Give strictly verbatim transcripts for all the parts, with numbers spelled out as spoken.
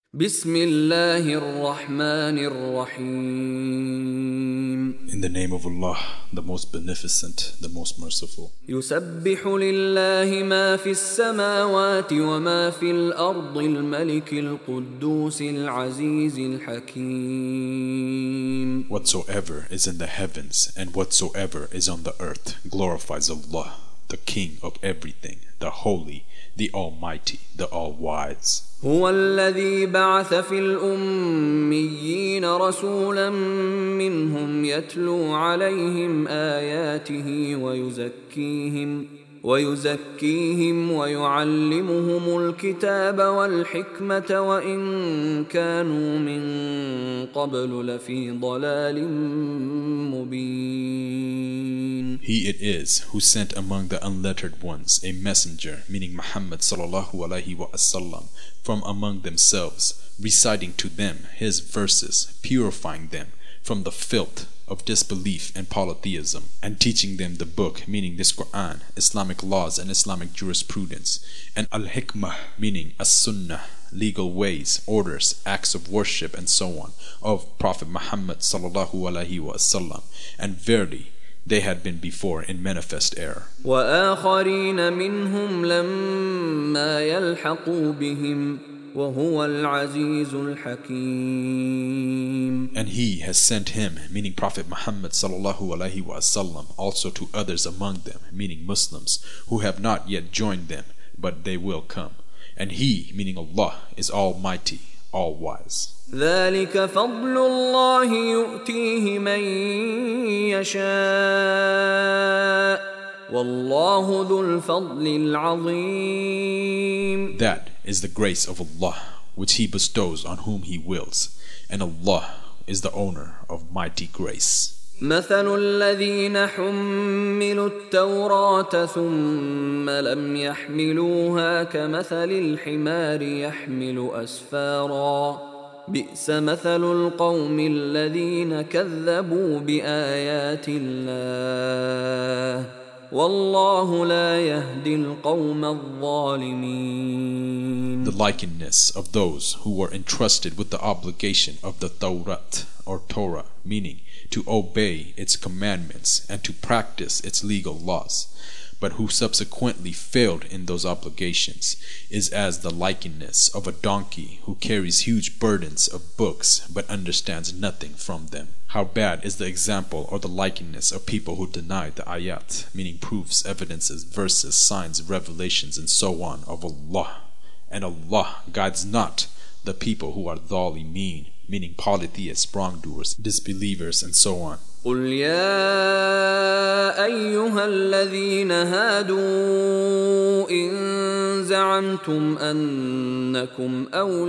بسم الله الرحمن الرحيم. In the name of Allah, the most beneficent, the most merciful. يسبح لله ما في السماوات وما في الأرض الملك القدوس العزيز الحكيم. Whatsoever is in the heavens and whatsoever is on the earth glorifies Allah, the King of everything, the Holy, the Almighty, the All-Wise. هو الذي بعث في الأميين رسولا منهم يتلو عليهم آياته ويزكيهم ويزكيهم ويعلمهم الكتاب والحكمة وإن كانوا من قبل لفي ضلال مبين. He it is who sent among the unlettered ones a messenger, meaning Muhammad sallallahu alaihi wasallam, from among themselves, reciting to them his verses, purifying them from the filth of disbelief and polytheism, and teaching them the book, meaning this Quran, Islamic laws and Islamic jurisprudence, and al-hikmah, meaning as-sunnah, legal ways, orders, acts of worship, and so on, of Prophet Muhammad sallallahu alaihi wasallam. And verily, they had been before in manifest error. وآخرين منهم لما يلحقوا بهم وهو العزيز الحكيم. And he has sent him, meaning Prophet Muhammad sallallahu alaihi wasallam, also to others among them, meaning Muslims, who have not yet joined them, but they will come. And he, meaning Allah, is Almighty, All-Wise. ذلك فضل الله يؤتيه من يشاء والله ذو الفضل العظيم. That is the grace of Allah, which He bestows on whom He wills, and Allah is the owner of mighty grace. مثل الذين حملوا التوراة ثم لم يحملوها كمثل الحمار يحمل أسفارا بئس مثل القوم الذين كذبوا بآيات الله والله لا يهدي القوم الظالمين. The likeness of those who were entrusted with the obligation of the Tawrat or Torah, meaning to obey its commandments and to practice its legal laws, but who subsequently failed in those obligations, is as the likeness of a donkey who carries huge burdens of books but understands nothing from them. How bad is the example or the likeness of people who deny the ayat, meaning proofs, evidences, verses, signs, revelations, and so on of Allah. And Allah guides not the people who are dhalimeen, meaning polytheists, wrongdoers, disbelievers, and so on. قل يا أيها الذين هادوا إن زعمتم أنكم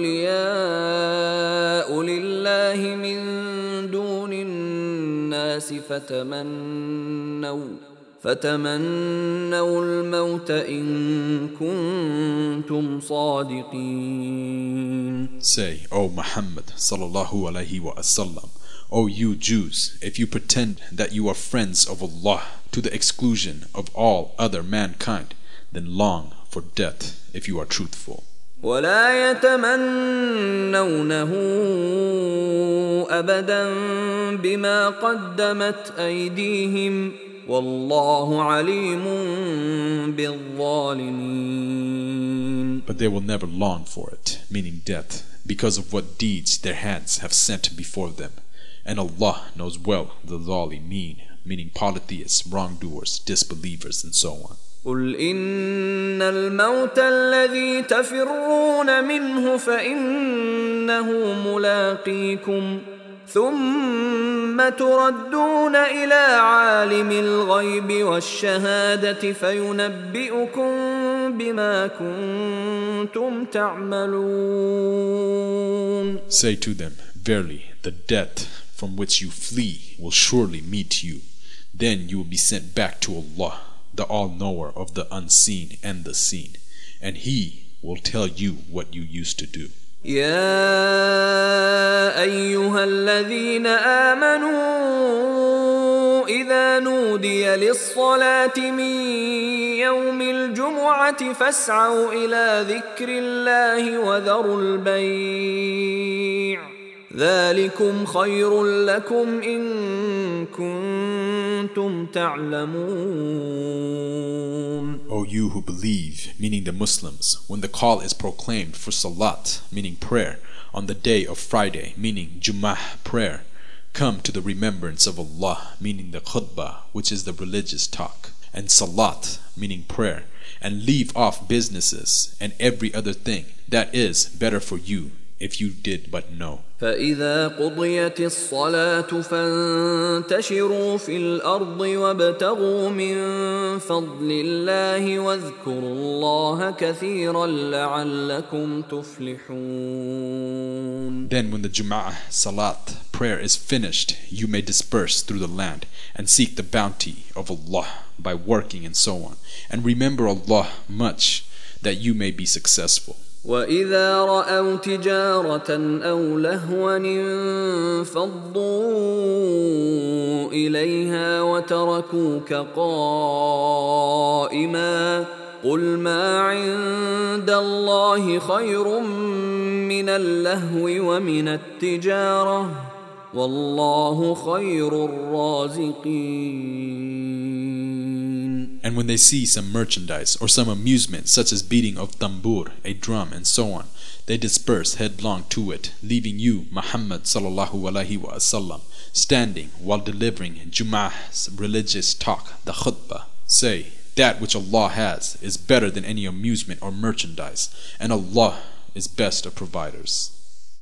أولياء لله من دون الناس فتمنوا فتمنوا الموت إن كنتم صادقين. Say, O Muhammad sallallahu alaihi wasallam, O you Jews, if you pretend that you are friends of Allah to the exclusion of all other mankind, then long for death if you are truthful. ولا يتمنونه أبدا بما قدمت أيديهم والله عليم بالظالمين. But they will never long for it, meaning death, because of what deeds their hands have sent before them. And Allah knows well the zalimeen, meaning polytheists, wrongdoers, disbelievers, and so on. قل إن الموت الذي تفرون منه فإنه ملاقيكم ثم تردون إلى عالم الغيب والشهادة فينبئكم بما كنتم تعملون. Say to them, verily, the death from which you flee will surely meet you. Then you will be sent back to Allah, the all-knower of the unseen and the seen, and He will tell you what you used to do. يا أيها الذين آمنوا إذا نودي للصلاة من يوم الجمعة فاسعوا إلى ذكر الله وذروا البيع ذلكم خير لكم إن كنتم تعلمون. O you who believe, meaning the Muslims, when the call is proclaimed for salat, meaning prayer, on the day of Friday, meaning Jum'ah prayer, come to the remembrance of Allah, meaning the khutbah, which is the religious talk, and salat, meaning prayer, and leave off businesses and every other thing that is better for you if you did but know. فإذا قضيت الصلاة فانتشروا في الأرض وابتغوا من فضل الله واذكروا الله كثيرا لعلكم تفلحون. Then when the Jum'ah Salat prayer is finished, you may disperse through the land and seek the bounty of Allah by working and so on, and remember Allah much that you may be successful. وَإِذَا رَأَوْا تِجَارَةً أَوْ لَهْوًا انفَضُّوا إِلَيْهَا وَتَرَكُوكَ قَائِمًا قُلْ مَا عِندَ اللَّهِ خَيْرٌ مِّنَ اللَّهْوِ وَمِنَ التِّجَارَةِ وَاللَّهُ خَيْرُ الرَّازِقِينَ. And when they see some merchandise or some amusement, such as beating of tambur, a drum, and so on, they disperse headlong to it, leaving you, Muhammad sallallahu alaihi wasallam, standing while delivering Jum'ah's religious talk, the khutbah. Say, that which Allah has is better than any amusement or merchandise, and Allah is best of providers.